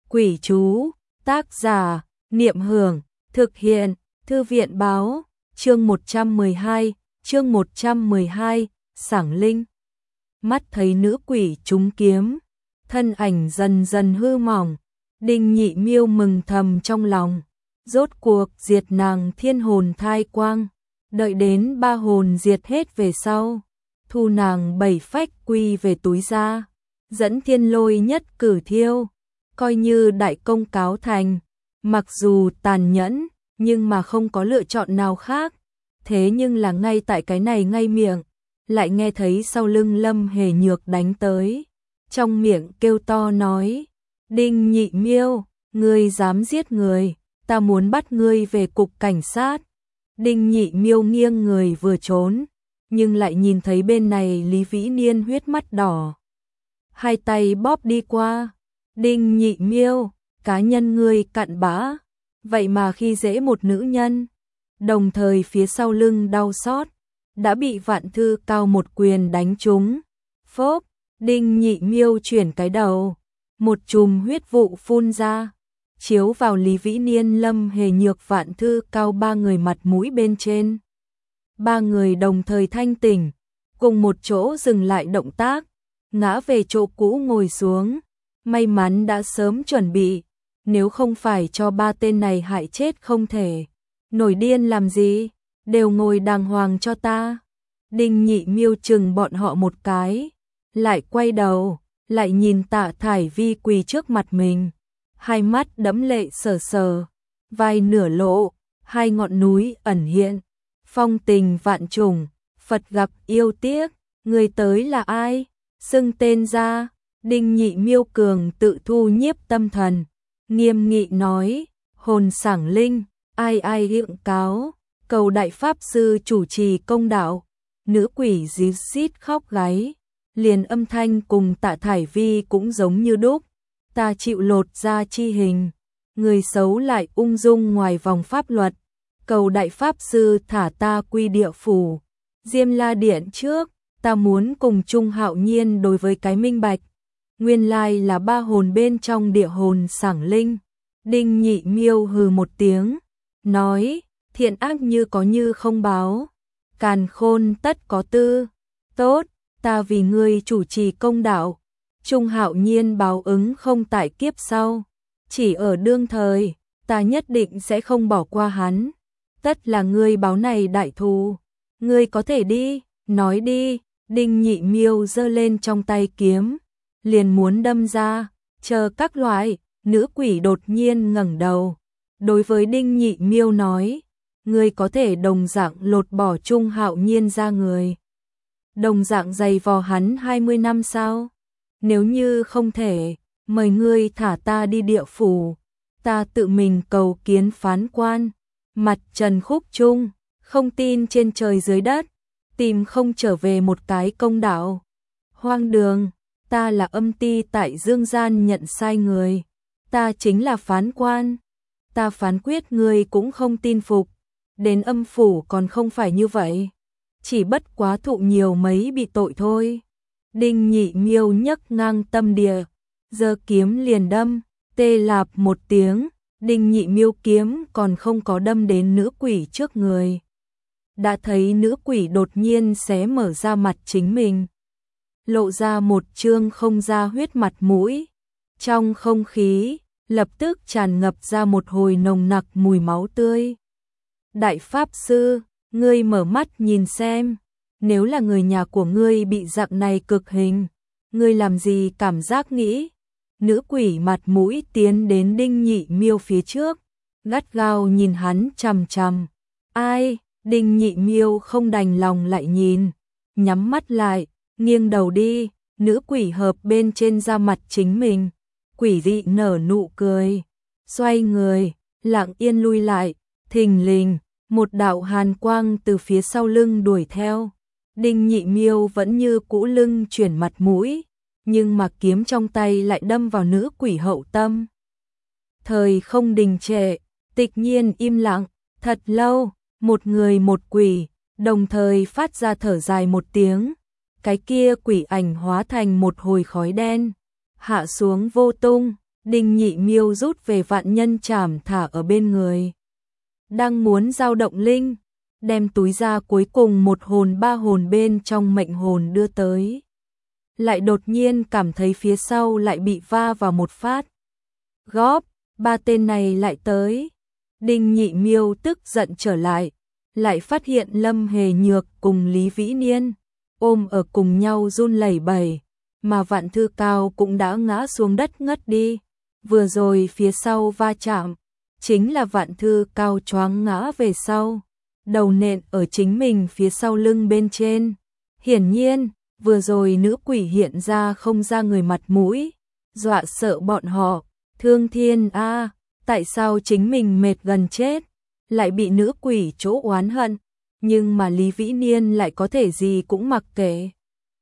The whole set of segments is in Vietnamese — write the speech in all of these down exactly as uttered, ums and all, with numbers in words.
Quỷ chú, tác giả, Niệm Hưởng, thực hiện, Thư viện báo, chương một trăm mười hai, chương một trăm mười hai, Sảng Linh. Mắt thấy nữ quỷ trúng kiếm, thân ảnh dần dần hư mỏng, Đinh Nhị Miêu mừng thầm trong lòng, rốt cuộc diệt nàng thiên hồn thai quang, đợi đến ba hồn diệt hết về sau, thu nàng bảy phách quy về túi ra, dẫn thiên lôi nhất cử thiêu, coi như đại công cáo thành, mặc dù tàn nhẫn, nhưng mà không có lựa chọn nào khác, thế nhưng là ngay tại cái này ngay miệng, lại nghe thấy sau lưng Lâm Hề Nhược đánh tới, trong miệng kêu to nói, Đinh Nhị Miêu, ngươi dám giết người, ta muốn bắt ngươi về cục cảnh sát. Đinh Nhị Miêu nghiêng người vừa trốn, nhưng lại nhìn thấy bên này Lý Vĩ Niên huyết mắt đỏ. Hai tay bóp đi qua, Đinh Nhị Miêu, cá nhân ngươi cặn bã, vậy mà khi dễ một nữ nhân, đồng thời phía sau lưng đau xót, đã bị Vạn Thư Cao một quyền đánh trúng. Phốp, Đinh Nhị Miêu chuyển cái đầu, một chùm huyết vụ phun ra, chiếu vào Lý Vĩ Niên, Lâm Hề Nhược, Vạn Thư Cao ba người mặt mũi bên trên. Ba người đồng thời thanh tỉnh, cùng một chỗ dừng lại động tác, ngã về chỗ cũ ngồi xuống. May mắn đã sớm chuẩn bị, nếu không phải cho ba tên này hại chết không thể. Nổi điên làm gì, đều ngồi đàng hoàng cho ta. Đinh Nhị Miêu chừng bọn họ một cái, lại quay đầu, lại nhìn Tạ Thải Vi quỳ trước mặt mình, hai mắt đẫm lệ sờ sờ, vai nửa lộ, hai ngọn núi ẩn hiện, phong tình vạn trùng, Phật gặp yêu tiếc, người tới là ai, xưng tên ra. Đinh Nhị Miêu cường tự thu nhiếp tâm thần, nghiêm nghị nói, hồn Sảng Linh, ai ai hiện cáo, cầu đại pháp sư chủ trì công đạo. Nữ quỷ ríu rít khóc gáy, liền âm thanh cùng Tạ Thải Vi cũng giống như đúc, ta chịu lột ra chi hình, người xấu lại ung dung ngoài vòng pháp luật, cầu đại pháp sư thả ta quy địa phủ, Diêm La Điện trước, ta muốn cùng Trung Hạo Nhiên đối với cái minh bạch. Nguyên lai là ba hồn bên trong địa hồn Sảng Linh. Đinh Nhị Miêu hừ một tiếng, nói, thiện ác như có như không báo, càn khôn tất có tư, tốt, ta vì ngươi chủ trì công đạo, Trung Hạo Nhiên báo ứng không tại kiếp sau, chỉ ở đương thời, ta nhất định sẽ không bỏ qua hắn, tất là ngươi báo này đại thù, ngươi có thể đi, nói đi. Đinh Nhị Miêu giơ lên trong tay kiếm, liền muốn đâm ra, chờ các loại. Nữ quỷ đột nhiên ngẩng đầu, đối với Đinh Nhị Miêu nói, ngươi có thể đồng dạng lột bỏ Trung Hạo Nhiên ra người, đồng dạng giày vò hắn hai mươi năm sao? Nếu như không thể, mời ngươi thả ta đi địa phủ, ta tự mình cầu kiến phán quan. Mặt Trần Khúc Trung, không tin trên trời dưới đất, tìm không trở về một cái công đạo. Hoang đường, ta là âm ti tại dương gian nhận sai người, ta chính là phán quan, ta phán quyết ngươi cũng không tin phục, đến âm phủ còn không phải như vậy, chỉ bất quá thụ nhiều mấy bị tội thôi. Đinh Nhị Miêu nhấc ngang tâm địa, giơ kiếm liền đâm, tê lạp một tiếng, Đinh Nhị Miêu kiếm còn không có đâm đến nữ quỷ trước người, đã thấy nữ quỷ đột nhiên xé mở ra mặt chính mình, lộ ra một trương không ra huyết mặt mũi, trong không khí lập tức tràn ngập ra một hồi nồng nặc mùi máu tươi. Đại pháp sư, ngươi mở mắt nhìn xem, nếu là người nhà của ngươi bị dạng này cực hình, ngươi làm gì cảm giác nghĩ? Nữ quỷ mặt mũi tiến đến Đinh Nhị Miêu phía trước, gắt gao nhìn hắn chằm chằm. Ai? Đinh Nhị Miêu không đành lòng lại nhìn, nhắm mắt lại, nghiêng đầu đi, nữ quỷ hợp bên trên da mặt chính mình, quỷ dị nở nụ cười, xoay người, lặng yên lui lại, thình lình, một đạo hàn quang từ phía sau lưng đuổi theo. Đinh Nhị Miêu vẫn như cũ lưng chuyển mặt mũi, nhưng mà kiếm trong tay lại đâm vào nữ quỷ hậu tâm. Thời không đình trệ, tịch nhiên im lặng, thật lâu, một người một quỷ, đồng thời phát ra thở dài một tiếng, cái kia quỷ ảnh hóa thành một hồi khói đen, hạ xuống vô tung. Đinh Nhị Miêu rút về vạn nhân trảm thả ở bên người. Đang muốn giao động linh, đem túi ra cuối cùng một hồn ba hồn bên trong mệnh hồn đưa tới. Lại đột nhiên cảm thấy phía sau lại bị va vào một phát. Góp, ba tên này lại tới. Đinh Nhị Miêu tức giận trở lại, lại phát hiện Lâm Hề Nhược cùng Lý Vĩ Niên ôm ở cùng nhau run lẩy bẩy, mà Vạn Thư Cao cũng đã ngã xuống đất ngất đi. Vừa rồi phía sau va chạm, chính là Vạn Thư Cao choáng ngã về sau, đầu nện ở chính mình phía sau lưng bên trên. Hiển nhiên, vừa rồi nữ quỷ hiện ra không ra người mặt mũi, dọa sợ bọn họ. Thương thiên a, tại sao chính mình mệt gần chết, lại bị nữ quỷ chỗ oán hận, nhưng mà Lý Vĩ Niên lại có thể gì cũng mặc kệ.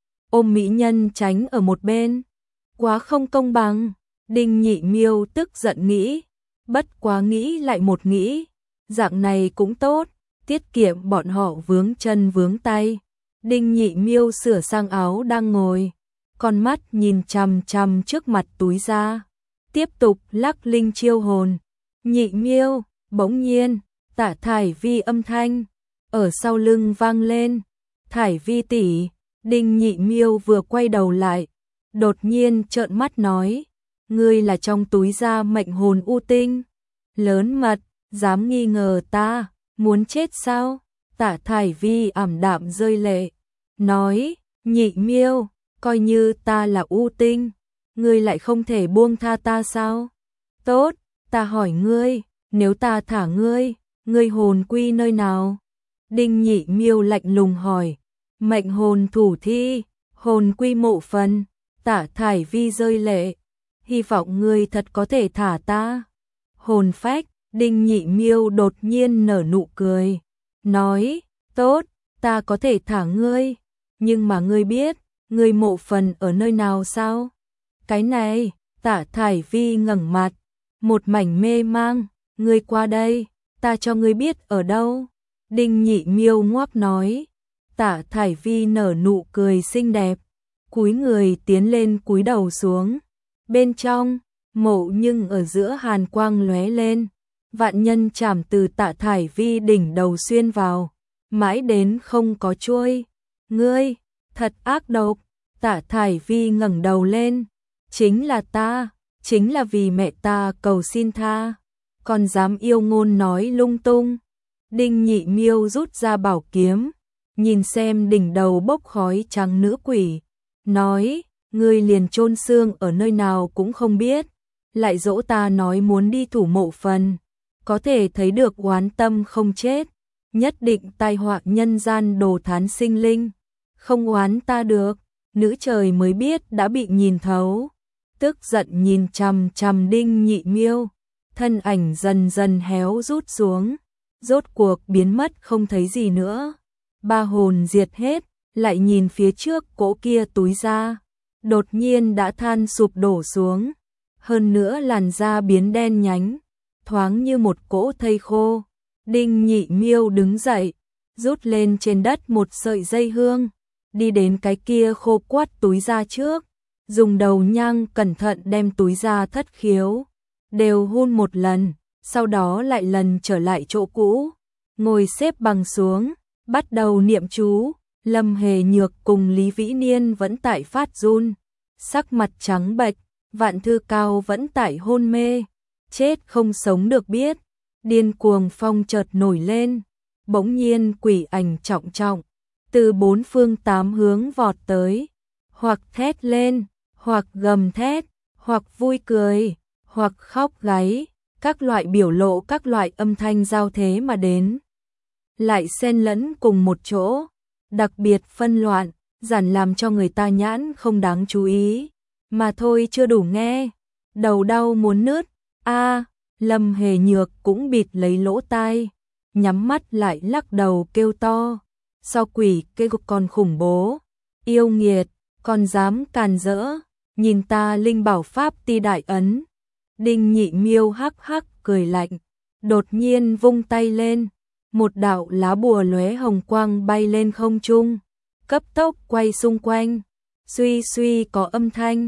Ôm mỹ nhân tránh ở một bên, quá không công bằng. Đinh Nhị Miêu tức giận nghĩ, bất quá nghĩ lại một nghĩ, dạng này cũng tốt, tiết kiệm bọn họ vướng chân vướng tay. Đinh Nhị Miêu sửa sang áo đang ngồi, con mắt nhìn chằm chằm trước mặt túi ra, tiếp tục lắc linh chiêu hồn. Nhị Miêu, bỗng nhiên, Tạ Thải Vi âm thanh ở sau lưng vang lên. Thải Vi tỷ. Đinh Nhị Miêu vừa quay đầu lại, đột nhiên trợn mắt nói, ngươi là trong túi ra mệnh hồn u tinh, lớn mật, dám nghi ngờ ta, muốn chết sao? Tạ Thải Vi ảm đạm rơi lệ, nói, Nhị Miêu, coi như ta là u tinh, ngươi lại không thể buông tha ta sao? Tốt, ta hỏi ngươi, nếu ta thả ngươi, ngươi hồn quy nơi nào? Đinh Nhị Miêu lạnh lùng hỏi. Mệnh hồn thủ thi, hồn quy mộ phần. Tạ Thải Vi rơi lệ, hy vọng ngươi thật có thể thả ta. Hồn phách. Đinh Nhị Miêu đột nhiên nở nụ cười, nói, tốt, ta có thể thả ngươi, nhưng mà ngươi biết, ngươi mộ phần ở nơi nào sao? Cái này. Tạ Thải Vi ngẩng mặt, một mảnh mê mang, ngươi qua đây, ta cho ngươi biết ở đâu. Đinh Nhị Miêu ngoác nói. Tạ Thải Vi nở nụ cười xinh đẹp, cúi người tiến lên cúi đầu xuống. Bên trong, mộ nhưng ở giữa hàn quang lóe lên, vạn nhân chảm từ Tạ Thải Vi đỉnh đầu xuyên vào, mãi đến không có chuôi. Ngươi, thật ác độc. Tạ Thải Vi ngẩng đầu lên, chính là ta, chính là vì mẹ ta cầu xin tha, còn dám yêu ngôn nói lung tung. Đinh Nhị Miêu rút ra bảo kiếm, nhìn xem đỉnh đầu bốc khói trắng nữ quỷ, nói, ngươi liền chôn xương ở nơi nào cũng không biết, lại dỗ ta nói muốn đi thủ mộ phần, có thể thấy được oán tâm không chết, nhất định tai họa nhân gian đồ thán sinh linh, không oán ta được. Nữ trời mới biết đã bị nhìn thấu, tức giận nhìn chằm chằm Đinh Nhị Miêu, thân ảnh dần dần héo rút xuống, rốt cuộc biến mất không thấy gì nữa. Ba hồn diệt hết, lại nhìn phía trước cỗ kia túi da, đột nhiên đã than sụp đổ xuống, hơn nữa làn da biến đen nhánh, thoáng như một cỗ thây khô. Đinh Nhị Miêu đứng dậy, rút lên trên đất một sợi dây hương, đi đến cái kia khô quắt túi da trước, dùng đầu nhang cẩn thận đem túi da thất khiếu đều hun một lần, sau đó lại lần trở lại chỗ cũ, ngồi xếp bằng xuống, bắt đầu niệm chú. Lâm Hề Nhược cùng Lý Vĩ Niên vẫn tại phát run, sắc mặt trắng bệch, Vạn Thư Cao vẫn tại hôn mê, chết không sống được biết. Điên cuồng phong chợt nổi lên, bỗng nhiên quỷ ảnh trọng trọng từ bốn phương tám hướng vọt tới, hoặc thét lên, hoặc gầm thét, hoặc vui cười, hoặc khóc gáy, các loại biểu lộ, các loại âm thanh giao thế mà đến, lại xen lẫn cùng một chỗ, đặc biệt phân loạn, giản làm cho người ta nhãn không đáng chú ý, mà thôi chưa đủ nghe, đầu đau muốn nứt. A, Lâm Hề Nhược cũng bịt lấy lỗ tai, nhắm mắt lại lắc đầu kêu to, sao quỷ kêu còn khủng bố, yêu nghiệt, còn dám càn rỡ, nhìn ta linh bảo pháp ti đại ấn. Đinh Nhị Miêu hắc hắc cười lạnh, đột nhiên vung tay lên, một đạo lá bùa lóe hồng quang bay lên không trung, cấp tốc quay xung quanh, suy suy có âm thanh,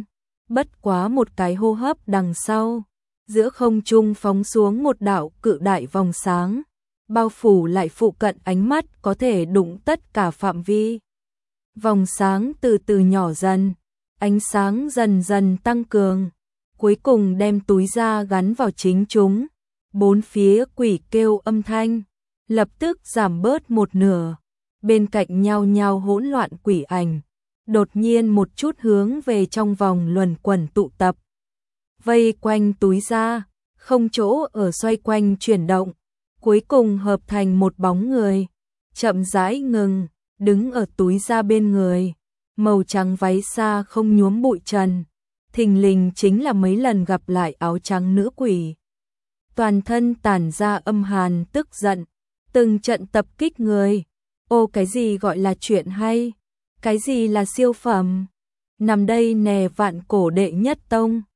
bất quá một cái hô hấp đằng sau, giữa không trung phóng xuống một đạo cự đại vòng sáng, bao phủ lại phụ cận ánh mắt có thể đụng tất cả phạm vi. Vòng sáng từ từ nhỏ dần, ánh sáng dần dần tăng cường, cuối cùng đem túi da gắn vào chính chúng. Bốn phía quỷ kêu âm thanh, lập tức giảm bớt một nửa, bên cạnh nhau nhau hỗn loạn quỷ ảnh, đột nhiên một chút hướng về trong vòng luẩn quẩn tụ tập. Vây quanh túi da, không chỗ ở xoay quanh chuyển động, cuối cùng hợp thành một bóng người, chậm rãi ngừng, đứng ở túi da bên người, màu trắng váy xa không nhuốm bụi trần, thình lình chính là mấy lần gặp lại áo trắng nữ quỷ. Toàn thân tản ra âm hàn tức giận, từng trận tập kích người. Ô cái gì gọi là chuyện hay? Cái gì là siêu phẩm? Nằm đây nè vạn cổ đệ nhất tông.